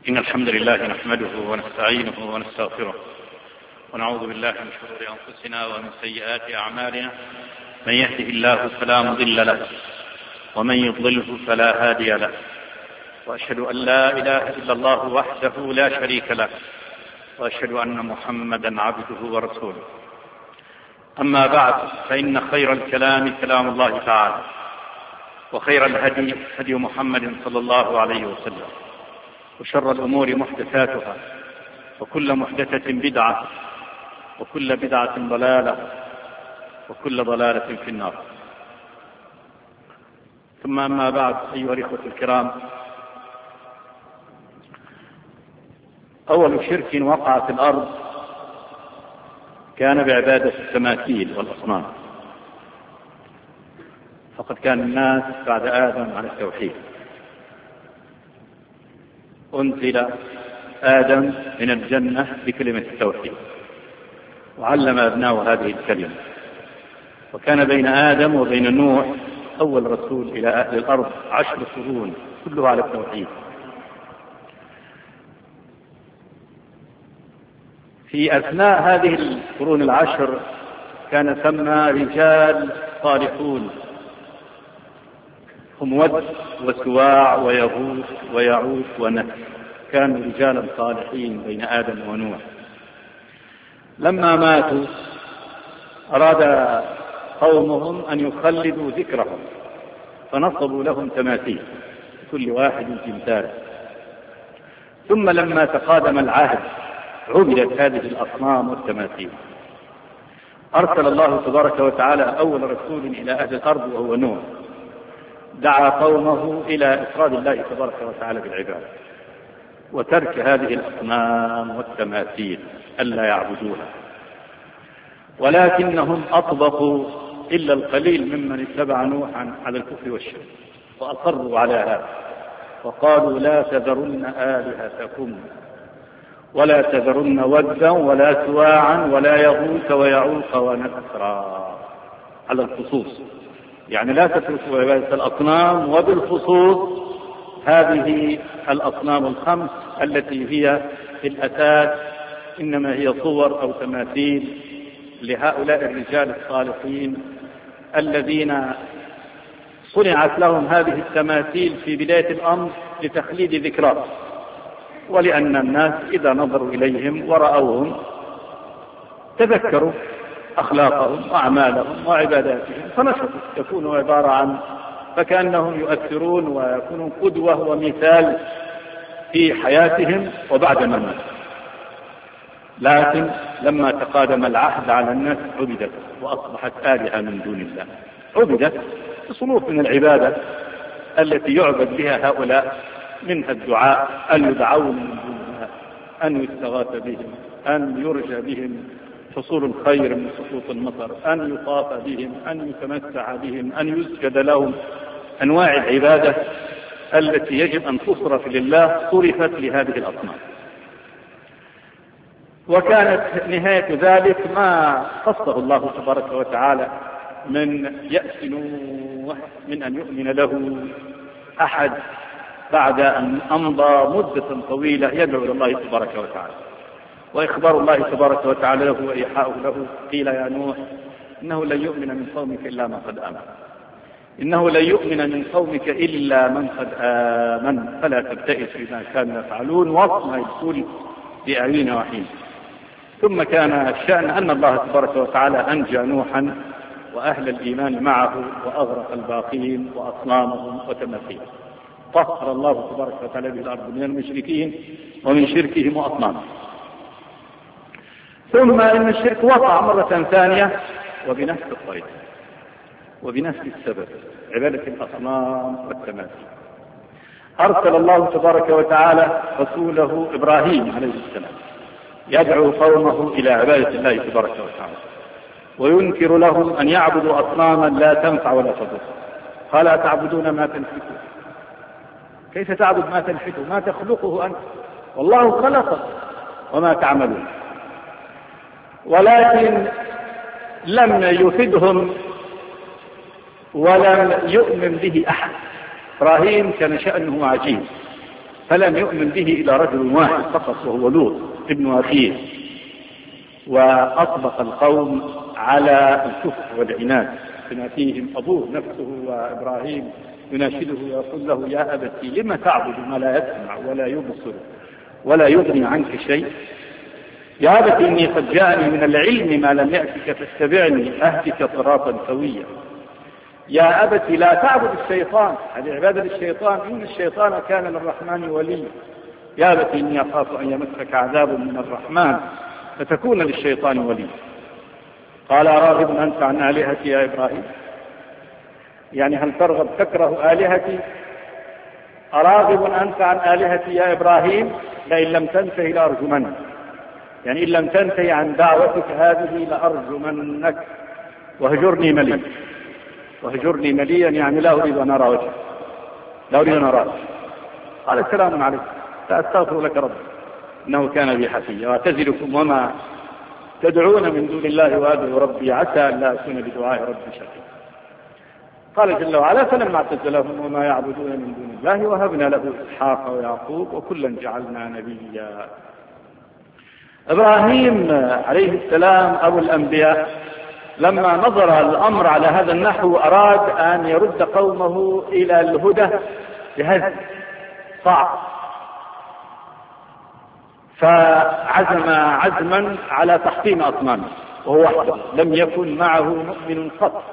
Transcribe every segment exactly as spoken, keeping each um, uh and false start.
إن الحمد لله نحمده ونستعينه ونستغفره ونعوذ بالله من شرور أنفسنا ومن سيئات أعمالنا. من يهده الله فلا مضل له ومن يضلله فلا هادي له، وأشهد أن لا إله إلا الله وحده لا شريك له، وأشهد أن محمدا عبده ورسوله. أما بعد، فإن خير الكلام كلام الله تعالى، وخير الهدي هدي محمد صلى الله عليه وسلم، وشر الأمور محدثاتها، وكل محدثة بدعة، وكل بدعة ضلالة، وكل ضلالة في النار. ثم أما بعد، أيها الإخوة الكرام، أول شرك وقع في الأرض كان بعبادة التماثيل والأصنام، فقد كان الناس بعد آدم على التوحيد. أنزل آدم من الجنة بكلمة التوحيد، وعلم أبناءه هذه الكلمة، وكان بين آدم وبين نوح أول رسول إلى أهل الأرض عشر قرون كلها على التوحيد. في أثناء هذه القرون العشر كان ثم رجال صالحون هم ود وسواع ويغوث ويعوث ونسر، كانوا رجالا صالحين بين آدم ونوح. لما ماتوا أراد قومهم أن يخلدوا ذكرهم، فنصبوا لهم تماثيل، كل واحد تمثال. ثم لما تقادم العهد عبدت هذه الأصنام والتماثيل. أرسل الله تبارك وتعالى أول رسول إلى أهل الأرض وهو نوح، دعا قومه إلى إفراد الله تبارك وتعالى بالعبادة، وترك هذه الأصنام والتماثيل ألا يعبدوها. ولكنهم أطبقوا إلا القليل ممن اتبع نوحا على الكفر والشرك، وأصروا على هذا، وقالوا لا تذرن آلهتكم ولا تذرن ودا ولا سواعا ولا يغوث ويعوق ونسرا، على الخصوص، يعني لا تتركوا عبادة الأصنام، وبالخصوص هذه الأصنام الخمس التي هي في الأساس إنما هي صور أو تماثيل لهؤلاء الرجال الصالحين الذين صنعت لهم هذه التماثيل في بداية الأمر لتخليد ذكرى، ولأن الناس إذا نظروا إليهم ورأوهم تذكروا أخلاقهم وأعمالهم وعباداتهم فنشطوا، يكونوا عبارة عن فكأنهم يؤثرون ويكونون قدوة ومثال في حياتهم وبعد ممات. لكن لما تقادم العهد على الناس عبدت وأصبحت آلهة من دون الله، عبدت بصنوف من العبادة التي يعبد بها هؤلاء، منها الدعاء، أن يدعون من دون الله، أن يستغاث بهم، أن يرجى بهم حصول الخير من سقوط المطر، أن يطاف بهم، أن يتمتع بهم، أن يسجد لهم. أنواع العبادة التي يجب أن تصرف لله صرفت لهذه الأصنام. وكانت نهاية ذلك ما قصه الله تبارك وتعالى من يأس نوح من أن يؤمن له أحد بعد أن أمضى مدة طويلة يدعو إلى الله تبارك وتعالى. وإخبار الله تبارك وتعالى له وإيحاؤه له، قيل يا نوح إنه لن يؤمن من قومك إلا من قد آمن، إنه لن يؤمن من قومك إلا من قد آمن فلا تبتئس بما كانوا يفعلون واصنع الفلك بأعيننا وحينا. ثم كان الشأن أن الله تبارك وتعالى أنجى نوحا وأهل الإيمان معه وأغرق الباقين وأصنامهم وتماثيلهم، طهر الله تبارك وتعالى به الأرض من المشركين ومن شركهم وأصنامهم. ثم إن الشرك وقع مرة ثانية وبنفس الطريقة وبنفس السبب، عبادة الأصنام والتماثيل. أرسل الله تبارك وتعالى رسوله إبراهيم عليه السلام يدعو قومه إلى عبادة الله تبارك وتعالى، وينكر لهم أن يعبدوا أصناما لا تنفع ولا تضر. قال أتعبدون ما تنحتون؟ كيف تعبد ما تنحت؟ ما تخلقه أنت، والله خلقك وما تعملون. ولكن لم يفدهم ولم يؤمن به أحد. إبراهيم كان شأنه عجيب، فلم يؤمن به إلى رجل واحد فقط وهو لوط ابن أخيه، وأطبق القوم على الكفر والعناد بما فيهم أبوه نفسه وإبراهيم يناشده ويقول له يا أبتي لما تعبد ما لا يسمع ولا يبصر ولا يغني عنك شيء؟ يا أبتي إني قد جاءني من العلم ما لم يأتك فاتبعني أهدك صراطا سويا. يا أبتي لا تعبد الشيطان، هذه عبادة للشيطان، إن الشيطان كان للرحمن ولي. يا أبتي إني أخاف أن يمسك عذاب من الرحمن فتكون للشيطان ولي. قال راغب أنت عن آلهتي يا إبراهيم؟ يعني هل ترغب تكره آلهتي؟ أراغب أنت عن آلهتي يا إبراهيم؟ لئن لم تنتهي لأرجمنك، يعني إن لم تنتهي عن دعوتك هذه لأرجمنك وهجرني مليا. وهجرني مليا يعني لا أريد أن أرى وجهك، لا أريد أن أرى وجهك. قال السلام عليكم سأستغفر لك ربي إنه كان بي حفيا وأعتزلكم وما تدعون من دون الله وأدعو ربي عسى أن لا أكون بدعاء ربي شقيا. قال جل وعلا فلما اعتزلهم وما يعبدون من دون الله وهبنا له إسحاق ويعقوب وكلا جعلنا نبيا. إبراهيم عليه السلام أبو الأنبياء لما نظر الأمر على هذا النحو أراد أن يرد قومه إلى الهدى بهذا صعب، فعزم عزما على تحطيم أصنامه وهو وحده لم يكن معه مؤمن قط،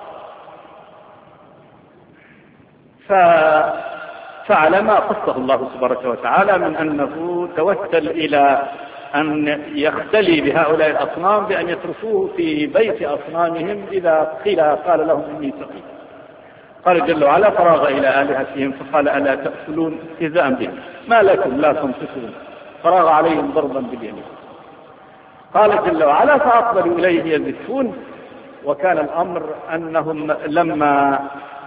ففعل ما قصه الله تبارك وتعالى من أنه توسل إلى أن يختلي بهؤلاء الأصنام بأن يتركوه في بيت أصنامهم إذا قيل قال لهم إني سقيم. قال جل وعلا فراغ إلى آلهتهم فقال ألا تأكلون استهزاء بهم ما لكم لا تنطقون فراغ عليهم ضربا باليمين. قال جل وعلا فأقبلوا إليه يزفون. وكان الأمر أنهم لما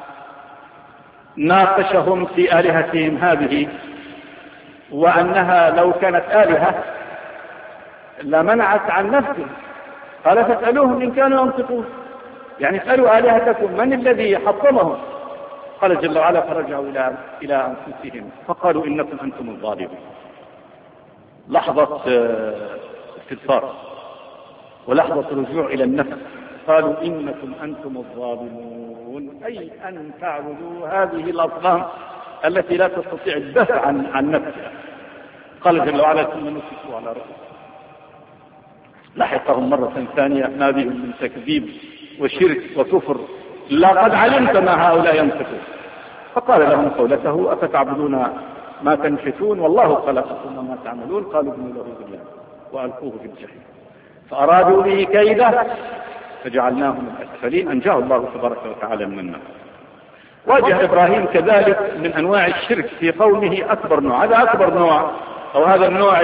ناقشهم في آلهتهم هذه وأنها لو كانت آلهة لمنعت عن نفسه قال فاسألوهم إن كانوا ينطقون، يعني اسألوا آلهتكم من الذي حطمهم. قال جل وعلا فرجعوا إلى إلى أنفسهم فقالوا إنكم أنتم الظالمون. لحظة استغفار ولحظة رجوع إلى النفس. قالوا إنكم أنتم الظالمون، أي أن تعبدوا هذه الأصنام التي لا تستطيع الدفع عن, عن نفسها. قال جل وعلا ثم نكسوا على رؤوسهم. لحقهم مرة ثانية ما بهم من تكذيب وشرك وكفر لقد علمت ما هؤلاء ينطقون. فقال لهم قولته أفتعبدون ما تنحتون والله خلقكم وما تعملون. قالوا ابنوا له بنيانا وألقوه في الجحيم فأرادوا به كيدا فجعلناهم الأسفلين. أنجاه الله تبارك وتعالى من النار. واجه إبراهيم كذلك من أنواع الشرك في قومه أكبر نوع، هذا أكبر نوع أو هذا النوع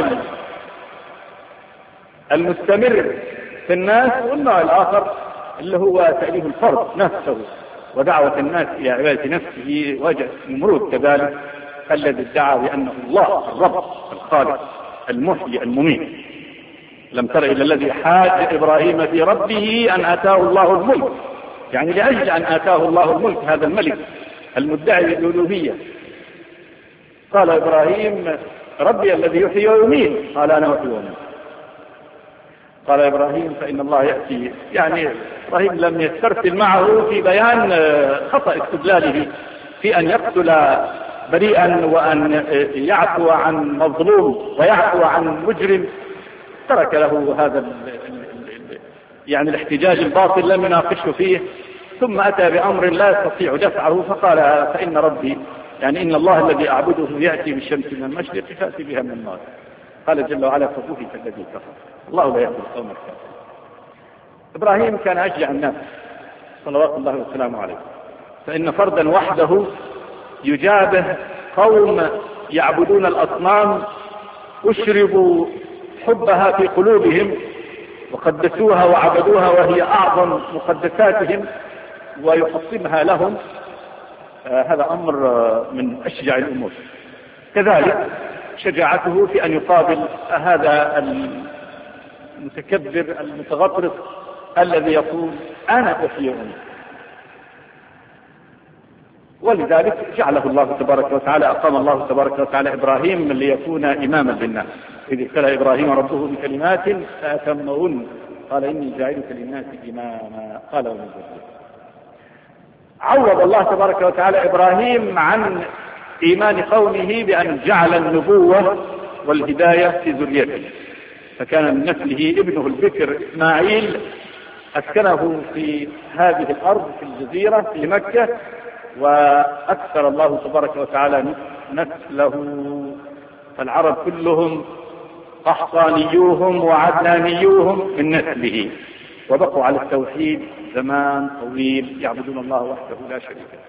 المستمر في الناس، والنوع الآخر اللي هو تأليف الفرد نفسه ودعوة الناس إلى عبادة نفسه. وجه نمرود كذلك الذي ادعى بأنه الله الرب الخالق المحيي المميت. لم تر إلى الذي حاج إبراهيم في ربه أن آتاه الله الملك، يعني لأجل أن آتاه الله الملك هذا الملك المدعي بالألوهية. قال إبراهيم ربي الذي يحيي ويميت. قال أنا أحيي وأميت. قال إبراهيم فإن الله يأتي، يعني إبراهيم لم يسترسل معه في بيان خطأ استدلاله في أن يقتل بريئا وأن يعفو عن مظلوم ويعفو عن مجرم. ترك له هذا يعني الاحتجاج الباطل لم يناقشه فيه، ثم أتى بأمر لا يستطيع دفعه فقال فإن ربي يعني إن الله الذي أعبده يأتي بالشمس من المشرق فأتي بها من المغرب. قال جل وعلا فبهت الذي كفر الله لا يهدي القوم الكافرين. إبراهيم كان أشجع الناس صلوات الله وسلامه عليه، فإن فردا وحده يجابه قوم يعبدون الأصنام أشربوا حبها في قلوبهم وقدسوها وعبدوها وهي أعظم مقدساتهم ويحطمها لهم. آه هذا أمر من أشجع الأمور. كذلك شجاعته في أن يقابل هذا المتكبر المتغطرس الذي يقول أنا أحيي وأميت. ولذلك جعله الله تبارك وتعالى، أقام الله تبارك وتعالى إبراهيم ليكون إماما للناس. إذ ابتلى إبراهيم ربه بكلمات فأتمهن قال إني جاعلك للناس إماما قال ومن ذريتي. عوض الله تبارك وتعالى إبراهيم عن إيمان قومه بأن جعل النبوة والهداية في ذريته، فكان من نسله ابنه البكر إسماعيل أسكنه في هذه الأرض في الجزيرة في مكة، وأكثر الله تبارك وتعالى نسله، فالعرب كلهم قحطانيوهم وعدنانيوهم من نسله، وبقوا على التوحيد زمان طويل يعبدون الله وحده لا شريك له،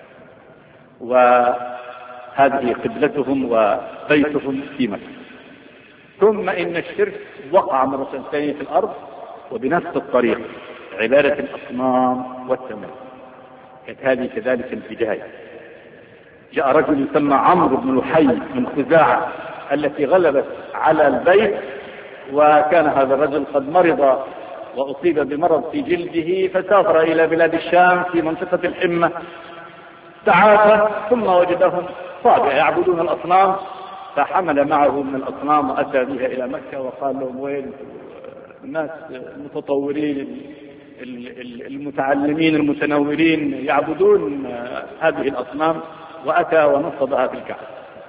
وهذه قبلتهم وبيتهم في مكة. ثم إن الشرك وقع مرة ثانية في الأرض وبنفس الطريق، عبادة الأصنام والتماثيل، كانت هذه كذلك البداية. جاء رجل يسمى عمرو بن لحي من خزاعة التي غلبت على البيت، وكان هذا الرجل قد مرض وأصيب بمرض في جلده، فسافر إلى بلاد الشام في منطقة الحمة، تعافى ثم وجدهم صابئة يعبدون الأصنام، فحمل معه من الأصنام وأتى بها إلى مكة وقال لهم وين الناس المتطورين المتعلمين المتنورين يعبدون هذه الأصنام، وأتى ونصبها في الكعبة.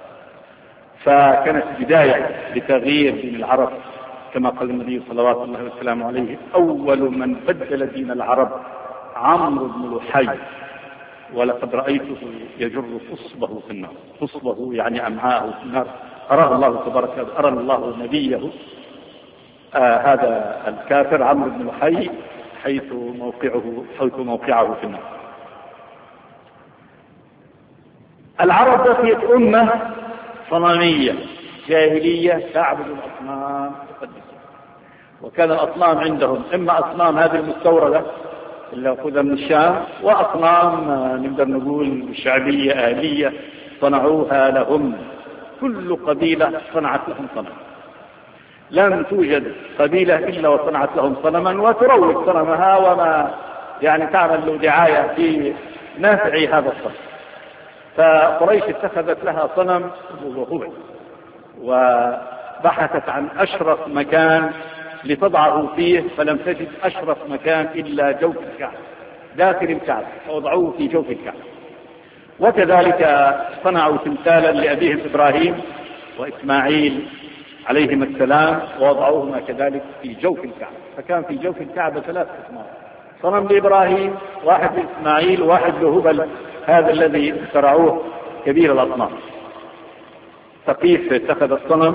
فكانت بداية لتغيير دين العرب، كما قال النبي صلوات الله وسلامه عليه أول من بدل دين العرب عمرو بن لحي، ولقد رأيته يجر فصبه في النار، فصبه يعني أمعاءه في النار، أراه الله تبارك وتعالى، أرى الله نبيه آه هذا الكافر عمرو بن لحي حيث موقعه حيث موقعه في النار. العرب بقيت أمة صنمية جاهلية تعبد الأصنام تقدسها، وكان الأصنام عندهم إما أصنام هذه المستوردة اللي أخذها من الشام، وأصنام نقدر نقول شعبية آلية صنعوها لهم، كل قبيلة صنعت لهم صنم، لم توجد قبيلة إلا وصنعت لهم صنما وتروج صنمها وما يعني تعمل له دعاية في نافع هذا الصنم. فقريش اتخذت لها صنم وهو، وبحثت عن أشرف مكان لتضعه فيه، فلم تجد أشرف مكان إلا جوف الكعبة داخل الكعبة، فوضعوه في جوف الكعبة. وكذلك صنعوا تمثالا لأبيهم إبراهيم وإسماعيل عليهما السلام، ووضعوهما كذلك في جوف الكعبة، فكان في جوف الكعبة ثلاث أصنام، صنم لإبراهيم، واحد لإسماعيل، واحد لهبل هذا الذي اخترعوه كبير الأصنام. ثقيف اتخذ الصنم،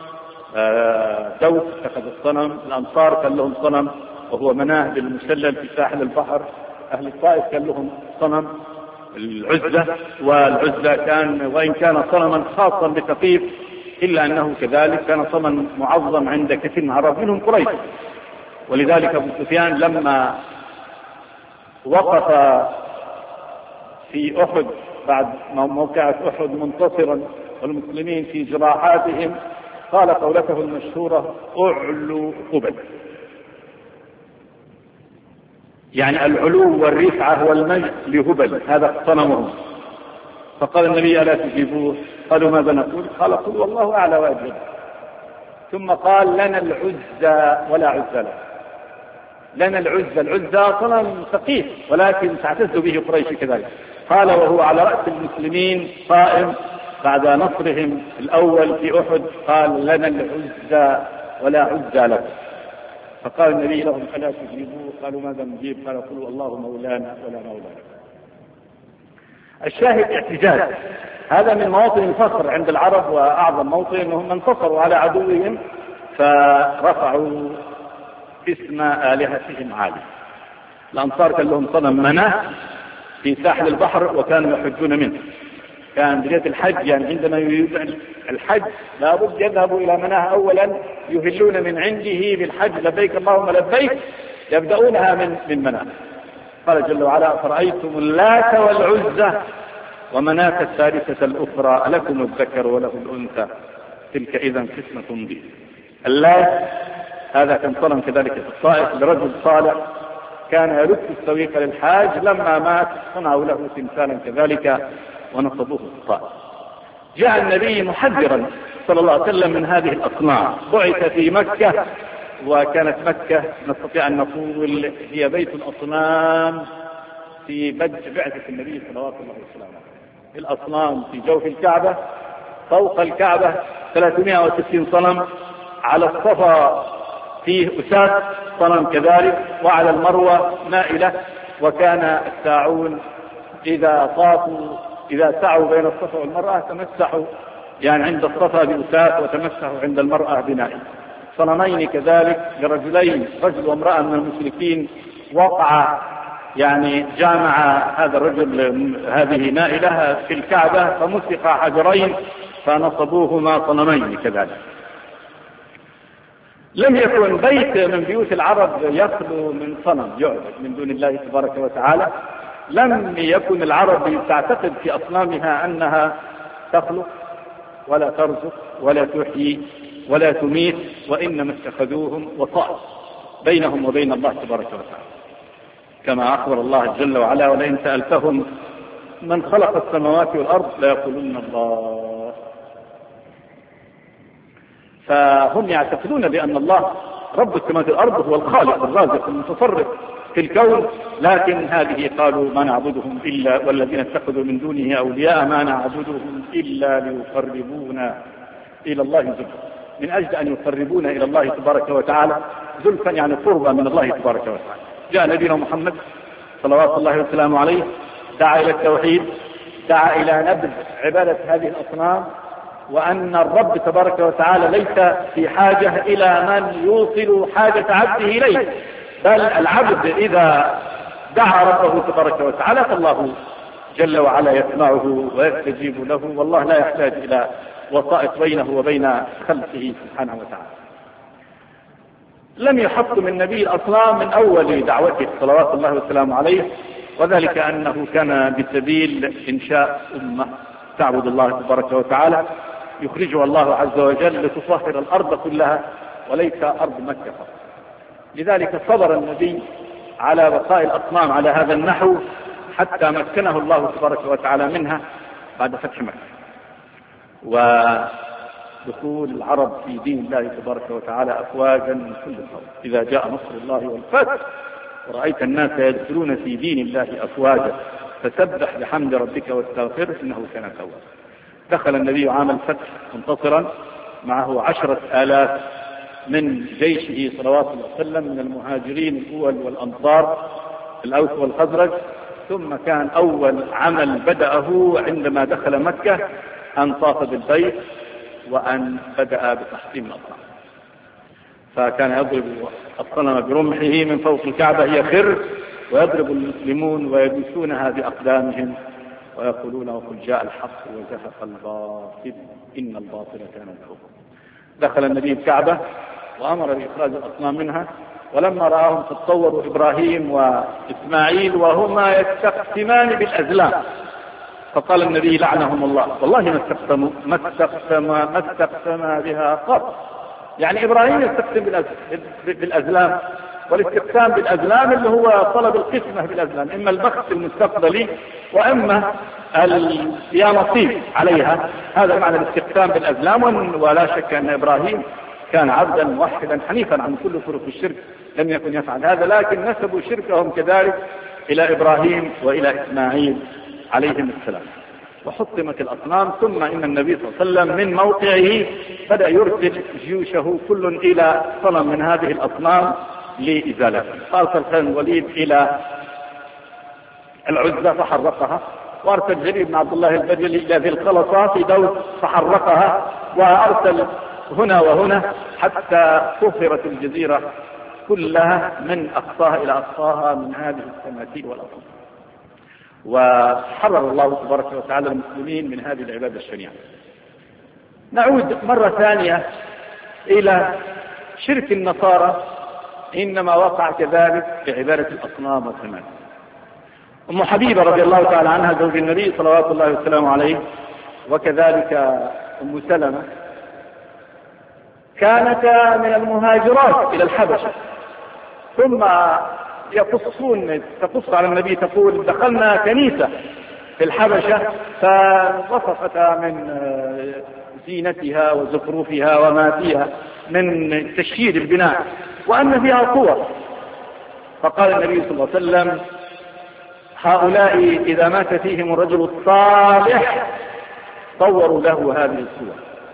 دوس اتخذ الصنم، الأنصار كان لهم صنم وهو مناه بالمسلل في ساحل البحر، أهل الطائف كان لهم صنم العزة، والعزة كان وإن كان صنما خاصا بثقيف إلا أنه كذلك كان صنما معظم عند كثير من العرب منهم قريش. ولذلك أبو سفيان لما وقف في أحد بعد موقعة أحد منتصرا والمسلمين في جراحاتهم قال قولته المشهورة أعلو قبل، يعني العلو والرفعة والمجد لهبل هذا صنمهم. فقال النبي ألا تجيبوه؟ قالوا ماذا نقول؟ قال قل والله أعلى وأجل. ثم قال لنا العزة ولا عزة له، لنا العزة، العزة صنم ثقيل ولكن تعتز به قريش كذلك. قال وهو على رأس المسلمين قائم بعد نصرهم الأول في أحد، قال لنا العزة ولا عزة له. فقال النبي لهم ألا تجيبوه؟ قالوا ماذا نجيب؟ قال قلوا الله مولانا ولا مولى لكم. الشاهد اعتجاز، هذا من مواطن الفخر عند العرب، وأعظم موطن أنهم انتصروا على عدوهم فرفعوا اسم آلهتهم عالي. الأنصار كان لهم صنم مناه في ساحل البحر وكانوا يحجون منه، كان بداية الحج يعني عندما يريد الحج لابد يذهبوا إلى مناه أولا، يهلون من عنده بالحج لبيك اللهم لبيك، يبدأونها من من مناه. قال جل وعلا فرأيتم اللات والعزة ومناة الثالثة الأخرى ألكم الذكر وله الأنثى تلك إذا قسمة ضيق. اللات هذا كان صنم كذلك في الطائف لرجل صالح كان يلف السويق للحاج، لما مات صنعوا له تمثالا كذلك ونصبوه الطائف. جاء النبي محذرا صلى الله عليه وسلم من هذه الأصنام، بعث في مكة، وكانت مكة نستطيع أن نقول هي بيت الأصنام في بدء بعثة النبي صلوات الله وسلامه. الأصنام في جوف الكعبة، فوق الكعبة ثلاثمائة وستين صنم، على الصفا فيه أساس صنم كذلك، وعلى المروة مائلة. وكان الساعون إذا طافوا إذا سعوا بين الصفا والمرأة تمسحوا يعني عند الصفا بأساس، وتمسحوا عند المرأة بنائل. صنمين كذلك لرجلين، رجل وامرأة من المشركين، وقع يعني جامع هذا الرجل هذه نائلة في الكعبة، فمسق حجرين فنصبوهما صنمين كذلك. لم يكن بيت من بيوت العرب يخلو من صنم يعبد من دون الله تبارك وتعالى. لم يكن العرب تعتقد في أصنامها أنها تخلق ولا ترزق ولا تحيي ولا تميت، وإنما اتخذوهم وسائط بينهم وبين الله تبارك وتعالى، كما أخبر الله جل وعلا: ولئن سألتهم من خلق السماوات والأرض ليقولون الله. فهم يعتقدون بأن الله رب السماوات والأرض هو الخالق الرازق المتصرف في الكون، لكن هذه قالوا ما نعبدهم إلا، والذين اتخذوا من دونه أولياء ما نعبدهم إلا ليقربونا إلى الله زلفى، من أجل أن يقربونا إلى الله تبارك وتعالى زلفا، يعني قربا من الله تبارك وتعالى. جاء نبينا محمد صلوات الله وسلامه عليه، دعا إلى التوحيد، دعا إلى نبذ عبادة هذه الأصنام، وأن الرب تبارك وتعالى ليس في حاجة إلى من يوصل حاجة عبده إليه، بل العبد إذا دعا ربه تبارك وتعالى فالله جل وعلا يسمعه ويستجيب له، والله لا يحتاج إلى وسائط بينه وبين خلقه سبحانه وتعالى. لم يحطم النبي الأصنام من أول دعوته صلوات الله وسلامه عليه، وذلك أنه كان بسبيل إنشاء أمة تعبد الله تبارك وتعالى، يخرجها الله عز وجل لتطهر الأرض كلها وليس أرض مكة فقط. لذلك صبر النبي على بقاء الأصنام على هذا النحو حتى مكنه الله تبارك وتعالى منها بعد فتح مكة ودخول العرب في دين الله تبارك وتعالى أفواجا من كل صوب. إذا جاء نصر الله والفتح ورأيت الناس يدخلون في دين الله أفواجا فسبح بحمد ربك واستغفره إنه كان توابا. دخل النبي عام الفتح منتصرا، معه عشرة آلاف من جيشه صلوات الله وسلم من المهاجرين الأول والأنصار الأوس والخزرج. ثم كان أول عمل بدأه عندما دخل مكة أن طاف بالبيت وأن بدأ بتحطيم الأصنام، فكان يضرب الصنم برمحه من فوق الكعبة يخر، ويضرب المسلمون ويدوسونها بأقدامهم ويقولون وقل جاء الحق وزهق الباطل إن الباطل كان زهوقا. دخل النبي الكعبة وأمر بإخراج الأصنام منها، ولما رآهم تتصوروا إبراهيم وإسماعيل وهما يستقسمان بالأزلام، فقال النبي لعنهم الله والله ما استقسم ما استقسم ما استقسم بها قط. يعني إبراهيم يستقسم بالأزلام، والاستقسام بالأزلام اللي هو طلب القسمة بالأزلام، إما البخت المستقبلي وإما اليانصيب عليها، هذا معنى الاستقسام بالأزلام. ولا شك أن إبراهيم كان عبدا موحدا حنيفا عن كل طرق الشرك، لم يكن يفعل هذا، لكن نسبوا شركهم كذلك إلى إبراهيم وإلى إسماعيل عليهم السلام. وحطمت الأصنام، ثم إن النبي صلى الله عليه وسلم من موقعه بدأ يرسل جيوشه كل إلى صنم من هذه الأصنام لإزالته. أرسل خالد الوليد إلى العزة فحرقها، وأرسل جرير بن عبد الله البجلي إلى ذي الخلصة في دوس فحرقها، وأرسل هنا وهنا حتى طهرت الجزيرة كلها من أقصاها إلى أقصاها من هذه التماثيل والأصنام، وحرر الله تبارك وتعالى المسلمين من هذه العبادة الشنيعة. نعود مرة ثانية إلى شرك النصارى، إنما وقع كذلك في عبادة الأصنام والتماثيل. أم حبيبة رضي الله تعالى عنها زوج النبي صلوات الله وسلامه عليه، وكذلك أم سلمة، كانتا من المهاجرات إلى الحبشة، ثم يقصون تقص على النبي تقول دخلنا كنيسة في الحبشة فوصفت من زينتها وزخرفها وما فيها من تشييد البناء وأن فيها صور، فقال النبي صلى الله عليه وسلم هؤلاء إذا مات فيهم الرجل الصالح صوروا له هذه الصور،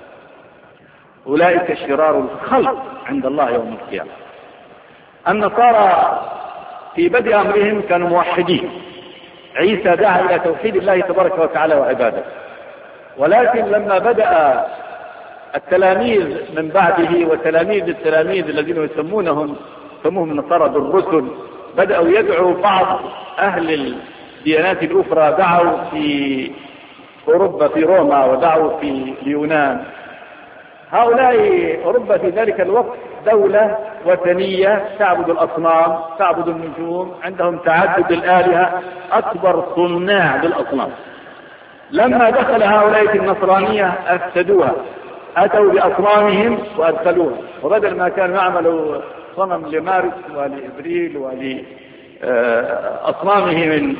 أولئك شرار الخلق عند الله يوم القيامة. النصارى في بدء أمرهم كانوا موحدين، عيسى دعا إلى توحيد الله تبارك وتعالى وعباده، ولكن لما بدأ التلاميذ من بعده وتلاميذ التلاميذ الذين يسمونهم يسموهم النصارى بالرسل بدأوا يدعوا بعض أهل الديانات الأخرى، دعوا في أوروبا في روما ودعوا في اليونان. هؤلاء أوروبا في ذلك الوقت دولة وثنية تعبد الأصنام تعبد النجوم، عندهم تعدد الآلهة، أكبر صناع للأصنام. لما دخل هؤلاء في النصرانية أفسدوها، أتوا بأصنامهم وأدخلوها، وبدل ما كانوا يعملوا صنم لمارس ولإبريل ولأصنامهم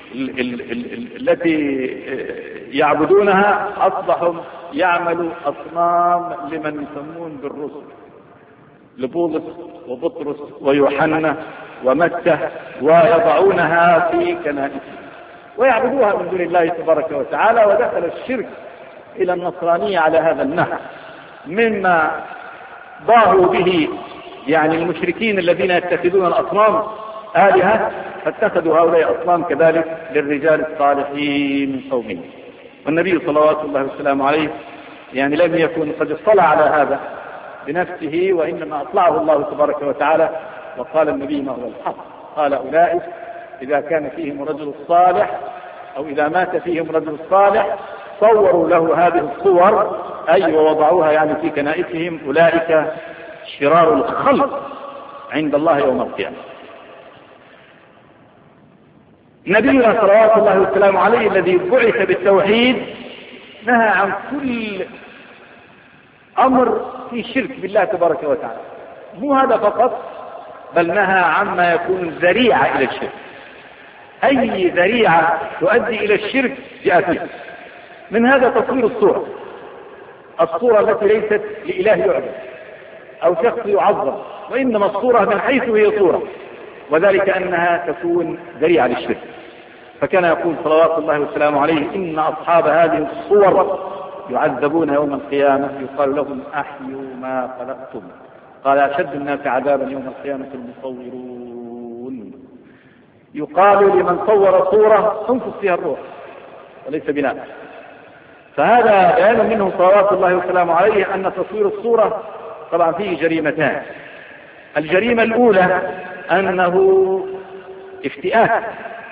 التي يعبدونها أصبحوا يعملوا أصنام لمن يسمون بالرسل، لبولس وبطرس ويوحنا ومتى، ويضعونها في كنائسهم ويعبدوها من دون الله تبارك وتعالى. ودخل الشرك إلى النصرانية على هذا النحو، مما ضاهوا به يعني المشركين الذين يتخذون الأصنام آلهة، فاتخذوا هؤلاء أصنام كذلك للرجال الصالحين من قومهم. والنبي صلوات الله وسلامه عليه يعني لم يكن قد اطلع على هذا بنفسه، وإنما أطلعه الله تبارك وتعالى، وقال النبي ما هو الحق، قال أولئك إذا كان فيهم رجل صالح أو إذا مات فيهم رجل صالح صوروا له هذه الصور، أي ووضعوها يعني في كنائسهم، أولئك شرار الخلق عند الله يوم القيامة. نبينا صلوات الله وسلامه عليه الذي بعث بالتوحيد نهى عن كل أمر في شرك بالله تبارك وتعالى، مو هذا فقط، بل نهى عما يكون ذريعة إلى الشرك. أي ذريعة تؤدي إلى الشرك جاءت من هذا تصوير الصورة، الصورة التي ليست لإله يعبد أو شخص يعظم، وإنما الصورة من حيث هي صورة، وذلك أنها تكون ذريعة للشرك. فكان يقول صلوات الله وسلامه عليه إن أصحاب هذه الصور يعذبون يوم القيامة يقال لهم أحيوا ما خلقتم، قال أشد الناس عذابا يوم القيامة المصورون، يقال لمن صور صورة انفخ فيها الروح وليس بناء. فهذا بيان منه صلوات الله وسلامه عليه أن تصوير الصورة طبعا فيه جريمتان. الجريمة الأولى أنه افتئات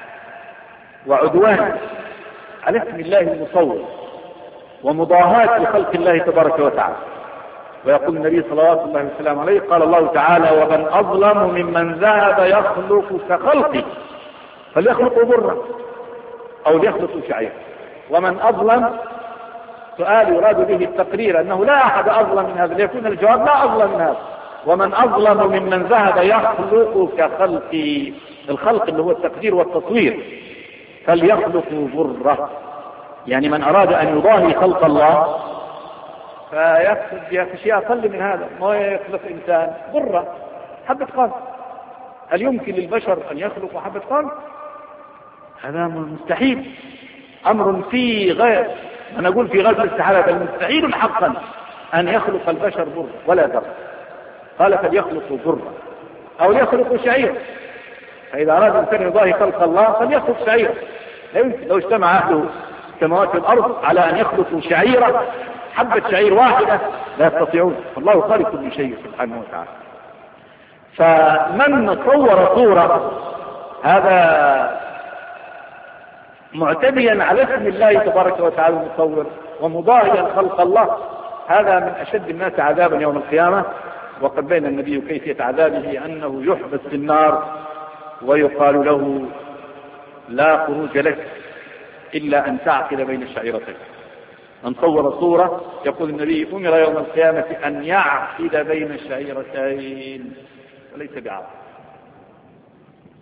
وعدوان على اسم الله المصور ومضاهاة لخلق الله تبارك وتعالى. ويقول النبي صلوات الله وسلامه عليه قال الله تعالى ومن أظلم ممن ذهب يخلق كخلقي فليخلق ضرا أو ليخلق شعيرا. ومن أظلم سؤال يراد به التقرير أنه لا أحد أظلم من هذا، ليكون الجواب لا أظلم من هذا. ومن أظلم ممن ذهب يخلق كخلقي، الخلق اللي هو التقدير والتصوير، فليخلق ضرة، يعني من أراد أن يضاهي خلق الله فيقصد بأشياء أقل من هذا، ما يخلق إنسان ضرة حبة قمح. هل يمكن للبشر أن يخلقوا حبة قمح؟ هذا مستحيل، أمر في غير، أنا أقول في غير الاستحالة، بل مستحيل حقا أن يخلق البشر ضرة ولا ضرة. قال فليخلقوا ضرة أو يخلقوا شعير، فإذا أراد الإنسان يضاهي خلق الله فليخلق شعير. لا يمكن لو اجتمع أهل السماوات والأرض على أن يخلقوا شعيرة، حبة شعير واحدة، لا يستطيعون، الله خالق كل شيء سبحانه وتعالى. فمن صور صورة هذا معتديا على اسم الله تبارك وتعالى المصور ومضاهيا خلق الله، هذا من أشد الناس عذابا يوم القيامة. وقد بين النبي كيفية عذابه أنه يحبس في النار ويقال له لا خروج لك إلا أن تعقل بين الشعيرتين. من صور صورة يقول النبي أمر يوم القيامة أن يعقل بين الشعيرتين وليس بعقل.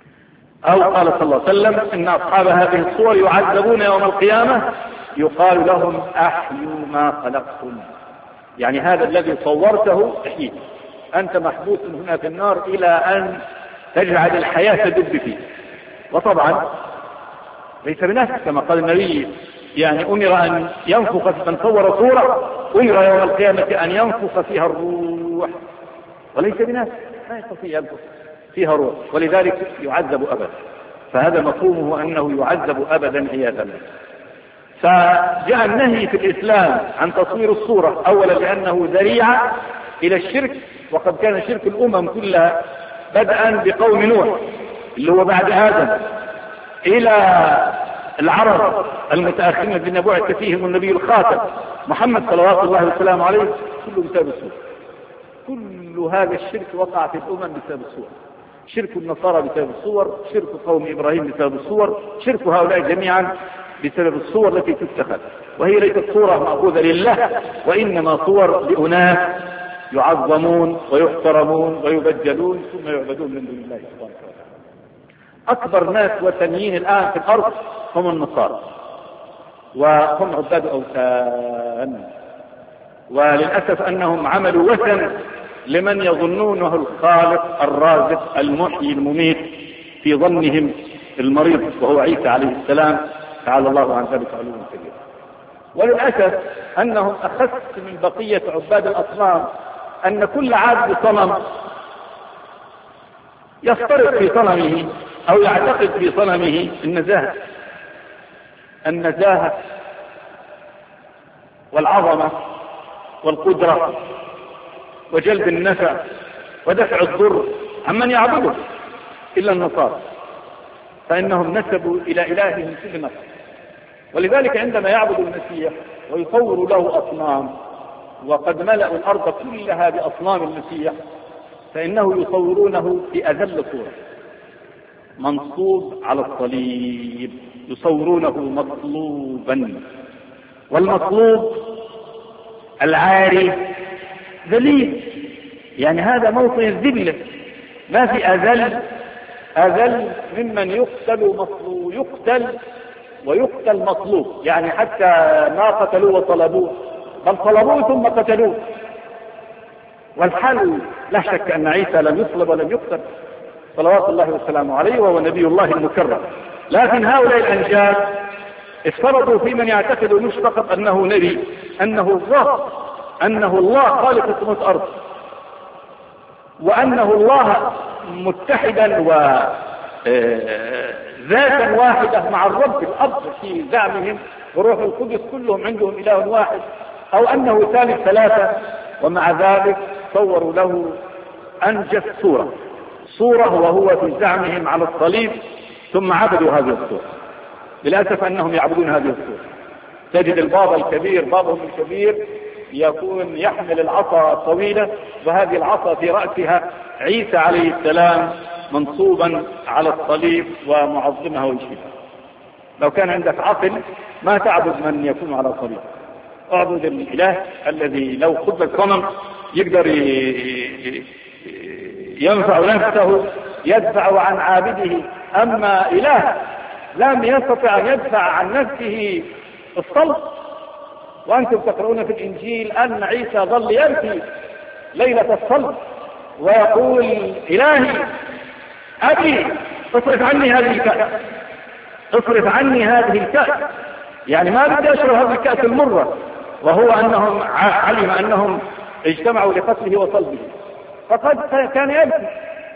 أو قال صلى الله عليه وسلم إن أصحاب هذه الصور يعذبون يوم القيامة يقال لهم أحيوا ما خلقتم، يعني هذا الذي صورته احييه، أنت محبوس هنا في النار إلى أن تجعل الحياة تدب فيه. وطبعا ليس بنفس كما قال النبي، يعني أمر أن ينفخ من صور صورة أمر يوم القيامة أن ينفخ فيها الروح، وليس بنفس ما يستطيع ينفخ فيها روح، ولذلك يعذب أبدا. فهذا مفهومه أنه يعذب أبدا عياذا بالله. فجاء النهي في الإسلام عن تصوير الصورة أولا لأنه ذريعة إلى الشرك، وقد كان شرك الأمم كلها بدءا بقوم نوح اللي هو بعد آدم إلى العرب المتأخرين الذين بعث فيهم النبي الخاتم محمد صلوات الله وسلامه عليه، كله بسبب الصورة. كل هذا الشرك وقع في الأمم بسبب الصور، شرك النصارى بسبب الصور، شرك قوم إبراهيم بسبب الصور، شرك هؤلاء جميعا بسبب الصور التي تتخذ، وهي ليست صورة مأخوذة لله، وإنما صور لأناس يعظمون ويحترمون ويبجلون ثم يعبدون من دون الله سبحانه وتعالى. أكبر ناس وثنيين الآن في الأرض هم النصارى، وهم عباد أوثان، وللأسف أنهم عملوا وثن لمن يظنونه الخالق الرازق المحيي المميت في ظنهم المريض وهو عيسى عليه السلام، تعالى الله عن ذلك علوا كبيرا. وللأسف أنهم أخس من بقية عباد الأصنام أن كل عابد صنم يفترض في صنمه أو يعتقد في صنمه النزاهة النزاهة والعظمة والقدرة وجلب النفع ودفع الضر عمن يعبده، إلا النصارى فإنهم نسبوا إلى إلههم كل نفس. ولذلك عندما يعبد المسيح ويصور له أصنام، وقد ملأوا الأرض كلها بأصنام المسيح، فإنه يصورونه في أذل صورة، منصوب على الصليب، يصورونه مطلوبا، والمطلوب العاري ذليل، يعني هذا موطن الذلة، ما في أذل أذل ممن يقتل مطلوب، يقتل ويقتل مطلوب، يعني حتى ما قتلوه وطلبوه بل طلبوه ثم قتلوه. والحل لا شك أن عيسى لم يصلب ولم يقتل صلوات الله وسلامه عليه، وهو نبي الله المكرم، لكن هؤلاء الأنجاد افترضوا في من يعتقد مش فقط أنه نبي، أنه الله، أنه الله خالق سماوات الأرض، وأنه الله متحدا وذاتا واحدة مع الرب الأب في زعمهم، وروح القدس كلهم عندهم إله واحد، أو أنه ثالث ثلاثة. ومع ذلك صوروا له أنجز صورة صورة وهو في زعمهم على الصليب، ثم عبدوا هذه الصورة. للأسف أنهم يعبدون هذه الصورة. تجد البابا الكبير، بابهم الكبير يكون يحمل العصا الطويلة، وهذه العصا في رأسها عيسى عليه السلام منصوبا على الصليب ومعظمها ويشبهها. لو كان عندك عقل ما تعبد من يكون على الصليب، اعبد الإله الذي لو خذ الصنم يقدر ينفع نفسه يدفع عن عابده، أما إله لم يستطع أن يدفع عن نفسه الصلب. وأنتم تقرؤون في الإنجيل أن عيسى ظل يبكي ليلة الصلب ويقول إلهي أبي اصرف عني هذه الكأس، اصرف عني هذه الكأس، يعني ما بدي أشرب هذه الكأس المرة، وهو أنهم علم أنهم اجتمعوا لقتله وصلبه، فقد كان يبكي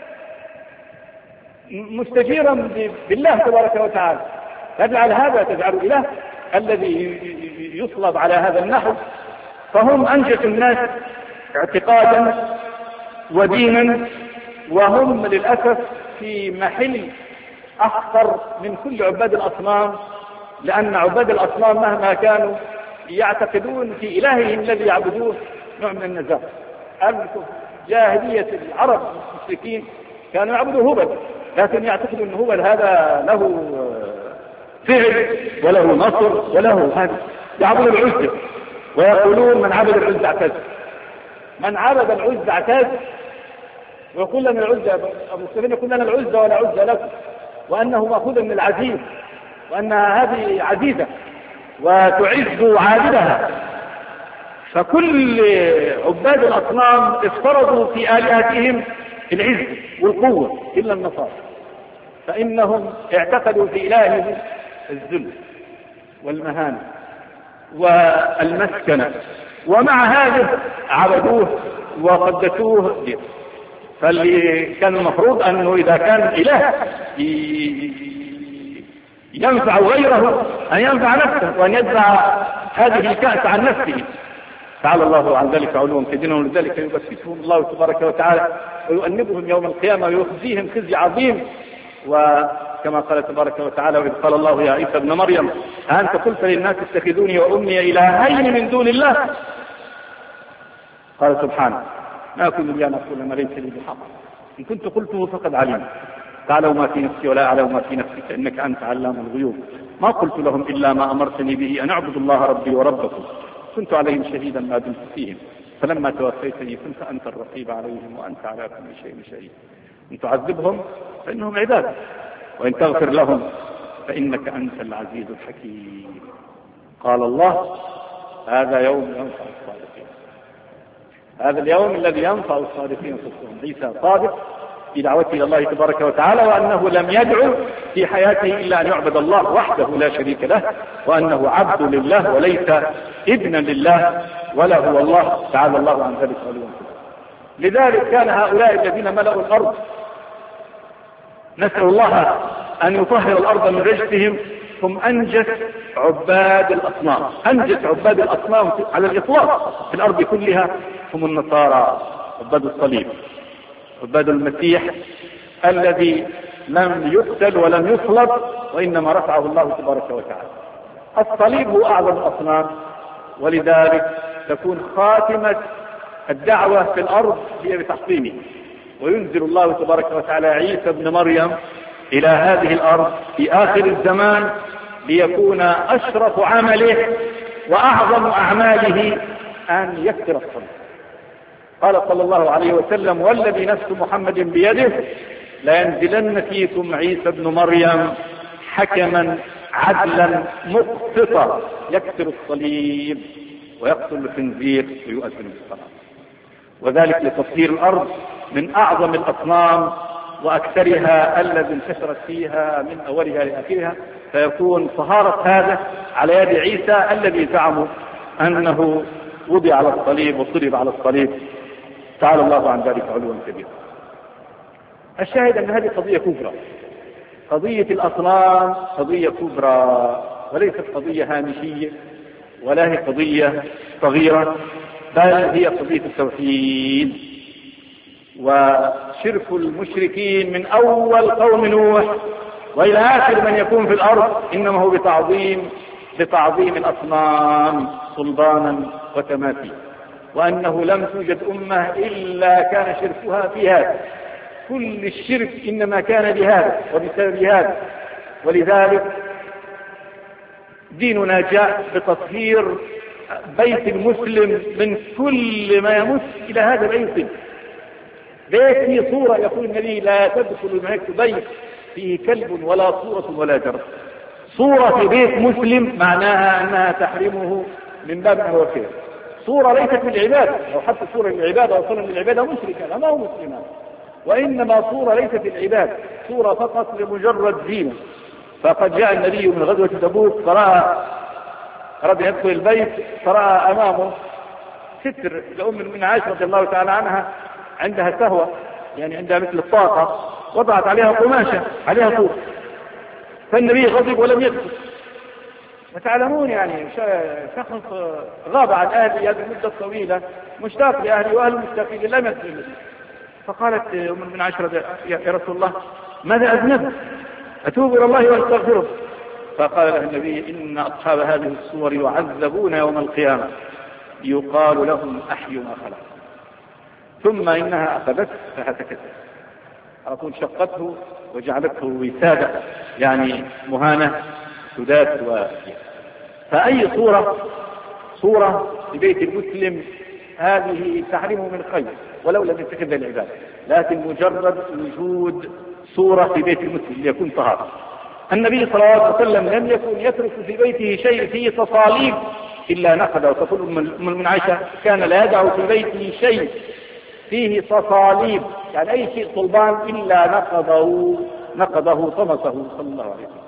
مستجيرا بالله تبارك وتعالى. تجعل هذا تجعل إله الذي يصلب على هذا النحو. فهم أنجز الناس اعتقادا ودينا، وهم للأسف في محل أخطر من كل عباد الأصنام، لأن عباد الأصنام مهما كانوا يعتقدون في إلههم الذي يعبدوه نوع من النزاهة. جاهلية العرب المشركين كانوا يعبدوا هبل، لكن يعتقدوا أن هبل هذا له فعل وله نصر وله هذا. يعبدوا العزة ويقولون من عبد العزة اعتز، من عبد العزة اعتز، ويقول لنا العزة أبو السفيان يقول لنا العزة ولا عزة لكم، وأنه مأخوذ من العزيز، وأن هذه عزيزة وتعز عابدها. فكل عباد الأصنام افترضوا في آلهتهم العز والقوة إلا النصارى، فإنهم اعتقدوا في إلههم الذل والمهانة والمسكنة، ومع هذا عبدوه وقدسوه. فاللي كان المفروض أنه إذا كان إله ينفع غيره أن ينفع نفسه، وأن يدفع هذه الكأس عن نفسه. تعالى الله عن ذلك علوا كبيرا، ولذلك يبكتهم الله تبارك وتعالى ويؤنبهم يوم القيامة ويخزيهم خزي عظيم. وكما قال تبارك وتعالى: وإذ قال الله يا عيسى ابن مريم أأنت قلت للناس اتخذوني وأمي إلهين من دون الله؟ قال سبحانه: ما كنت لي أن أقول ما ليس لي بحق، إن كنت قلته فقد علمت، تعلم ما في نفسي ولا أعلم ما في نفسك إنك أنت علام الغيوب، ما قلت لهم إلا ما أمرتني به أن أعبدوا الله ربي وربكم، كنت عليهم شهيدا ما دمت فيهم، فلما توفيتني كنت أنت الرقيب عليهم وأنت على كل شيء شهيد. إن تعذبهم فإنهم عباد، وإن تغفر لهم فإنك أنت العزيز الحكيم. قال الله: هذا يوم ينفع الصادقين، هذا اليوم الذي ينفع الصادقين صدقهم. عيسى صادق في دعوته إلى الله تبارك وتعالى، وأنه لم يدعو في حياته إلا أن يعبد الله وحده لا شريك له، وأنه عبد لله وليس ابنا لله ولا هو الله، تعالى الله عن ذلك علوا. لذلك كان هؤلاء الذين ملأوا الأرض، نسأل الله أن يطهر الأرض من رجسهم، هم أنجس عباد الأصنام، أنجس عباد الأصنام على الإطلاق في الأرض كلها هم النصارى، عباد الصليب، عباد المسيح الذي لم يقتل ولم يصلب، وإنما رفعه الله تبارك وتعالى. الصليب هو أعظم الأصنام، ولذلك تكون خاتمة الدعوة في الأرض هي بتحطيمه، وينزل الله تبارك وتعالى عيسى ابن مريم إلى هذه الأرض في آخر الزمان ليكون أشرف عمله وأعظم أعماله أن يكسر الصليب. قال صلى الله عليه وسلم: والذي نفس محمد بيده لينزلن فيكم عيسى ابن مريم حكما عدلا مقسطا يكسر الصليب ويقتل الخنزير ويؤذن بالصلاة. وذلك لتطهير الأرض من أعظم الأصنام وأكثرها الذي انتشرت فيها من أولها لآخرها، فيكون طهارة هذا على يد عيسى الذي زعموا أنه وضع على الصليب وصلب على الصليب، تعالى الله عن ذلك علوا كبيرا. الشاهد أن هذه قضية كبرى، قضية الأصنام قضية كبرى، وليست قضية هامشية ولا هي قضية صغيرة، بل هي قضية التوحيد. وشرك المشركين من أول قوم نوح وإلى آخر من يكون في الأرض إنما هو بتعظيم بتعظيم الأصنام صلبانا وتماثيل، وأنه لم توجد أمة إلا كان شركها في هذا، كل الشرك إنما كان بهذا وبسبب هذا. ولذلك ديننا جاء بتطهير بيت المسلم من كل ما يمس إلى هذا البيت. بيت فيه صورة، يقول النبي: لا تدخل معك بيت فيه كلب ولا صورة ولا جرس. صورة في بيت مسلم معناها أنها تحرمه من باب أو خير. صورة ليست للعبادة، لو حتى صورة للعبادة وصورة للعبادة مشركة ما هو مسلما، وإنما صورة ليست للعبادة، صورة فقط لمجرد زينة. فقد جاء النبي من غزوة تبوك فرأى رد يدخل البيت، فرأى أمامه ستر لأم من عائشة رضي الله تعالى عنها، عندها سهوة يعني عندها مثل الطاقة، وضعت عليها قماشة عليها صورة، فالنبي غضب ولم يدخل. وتعلمون يعني شخص غاب عن أهلي هذه المدة الطويلة، مشتاق لأهلي وأهل مشتاقين لم يدخل. فقالت أم من عائشة: يا رسول الله ماذا أذنب؟ أتوب إلى الله وأستغفره. فقال له النبي: إن أصحاب هذه الصور يعذبون يوم القيامة يقال لهم أحيوا ما خلق. ثم إنها أخذته فهتكته، أقول شقته وجعلته وسادة يعني مهانة سدات وفيه. فأي صورة صورة في بيت المسلم هذه تحرمه من خير ولو لم يتخذ العبادة، لكن مجرد وجود صورة في بيت المسلم ليكون طهارة. النبي صلى الله عليه وسلم لم يكن يترك في بيته شيء فيه تصاليب إلا نقضه. وتقول أم من عائشة كان لا يدع في بيته شيء فيه تصاليب، يعني أي شيء صلبان إلا نقضه نقضه طمسه صلى الله عليه وسلم.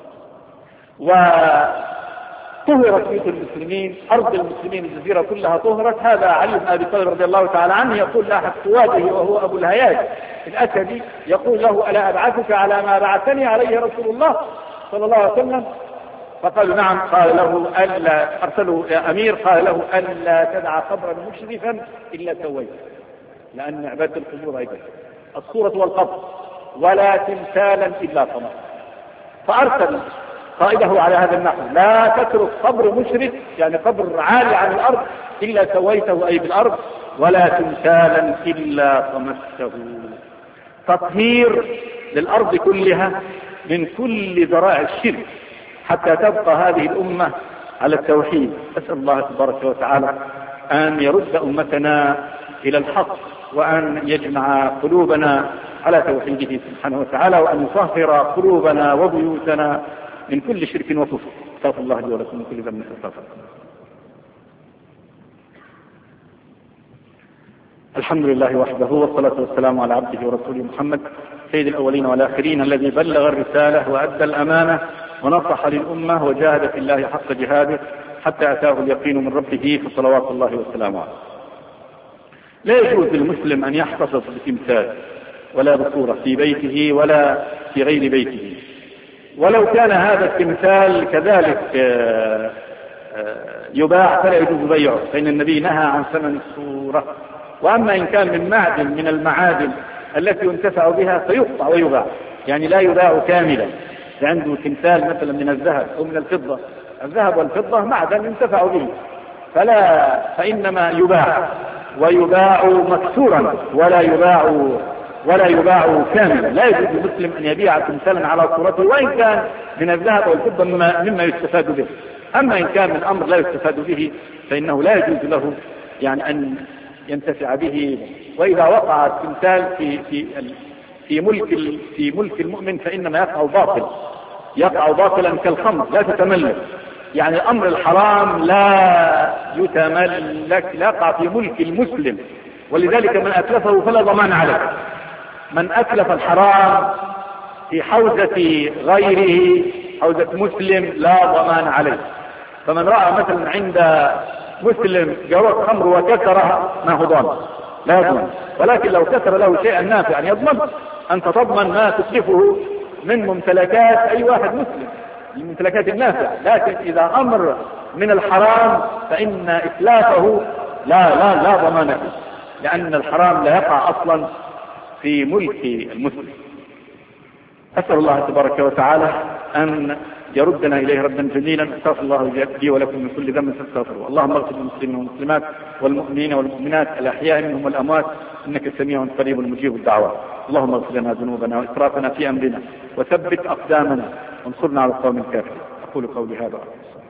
وطهرت بيوت المسلمين، أرض المسلمين الجزيرة كلها طهرت. هذا علي بن أبي طالب رضي الله تعالى عنه يقول لأحد قواده وهو أبو الهياج الأسدي، يقول له ألا أبعثك على ما بعثني عليه رسول الله صلى الله عليه وسلم؟ فقال نعم. قال له ألا أرسله يا أمير، قال له ألا تدع قبرا مشرفا إلا سويته، لأن عبادة القبور أيضا الصورة والقبر، ولا تمثالا إلا طمس. فأرسل قائده على هذا النحو: لا تترك قبر مشرف، يعني قبر عالي عن الأرض، إلا سويته أي بالأرض، ولا تمثالا إلا طمسته. تطهير للأرض كلها من كل ذرائع الشرك حتى تبقى هذه الأمة على التوحيد. أسأل الله تبارك وتعالى أن يرد أمتنا إلى الحق، وأن يجمع قلوبنا على توحيده سبحانه وتعالى، وأن يطهر قلوبنا وبيوتنا من كل شرك وكفر. استغفر الله لي ولكم من كل ذنب فاستغفروه. الحمد لله وحده، والصلاة والسلام على عبده ورسوله محمد سيد الأولين والآخرين، الذي بلغ الرسالة وأدى الأمانة ونصح للأمة وجاهد في الله حق جهاده حتى أتاه اليقين من ربه، فصلوات الله وسلامه عليه. لا يجوز للمسلم أن يحتفظ بتمثال ولا بصورة في بيته ولا في غير بيته، ولو كان هذا التمثال كذلك يباع فلا يجوز بيعه، فإن النبي نهى عن ثمن الصورة. وأما إن كان من معدن من المعادن التي ينتفع بها فيقطع ويباع، يعني لا يباع كاملا. عنده تمثال مثلا من الذهب أو من الفضة، الذهب والفضة معدن ينتفع به، فلا فإنما يباع، ويباع مكسورا ولا يباع ولا يباع كاملا. لا يجوز للمسلم أن يبيع تمثالا على صورته، وإن كان من الذهب والفضة مما, مما يستفاد به. أما إن كان من أمر لا يستفاد به فإنه لا يجوز له يعني أن ينتفع به. وإذا وقع التمثال في في في ملك في ملك المؤمن فإنما يقع باطل يقع باطلا كالخمر لا تتملك. يعني الأمر الحرام لا يتملك، لا يقع في ملك المسلم، ولذلك من أتلفه فلا ضمان عليه. من أتلف الحرام في حوزة غيره، حوزة مسلم، لا ضمان عليه. فمن رأى مثلا عند مسلم جواب خمر وكسرها ما هو ضامن، لا يضمن. ولكن لو كسر له شيئا نافعا يضمن. أنت تضمن ما تتلفه من ممتلكات أي واحد مسلم، من ممتلكات النافع. لكن إذا أمر من الحرام فإن إتلافه لا لا لا ضمان فيه، لأن الحرام لا يقع أصلا في ملك المسلم. أسأل الله تبارك وتعالى أن يردنا إليه ردا جميلا. استغفر الله لي ولكم من كل ذنب فاستغفروه. اللهم اغفر للمسلمين والمسلمات والمؤمنين والمؤمنات الأحياء منهم والأموات، إنك سميع قريب مجيب الدعوات. اللهم اغفر لنا ذنوبنا وإسرافنا في أمرنا، وثبت أقدامنا، وانصرنا على القوم الكافرين. أقول قولي هذا.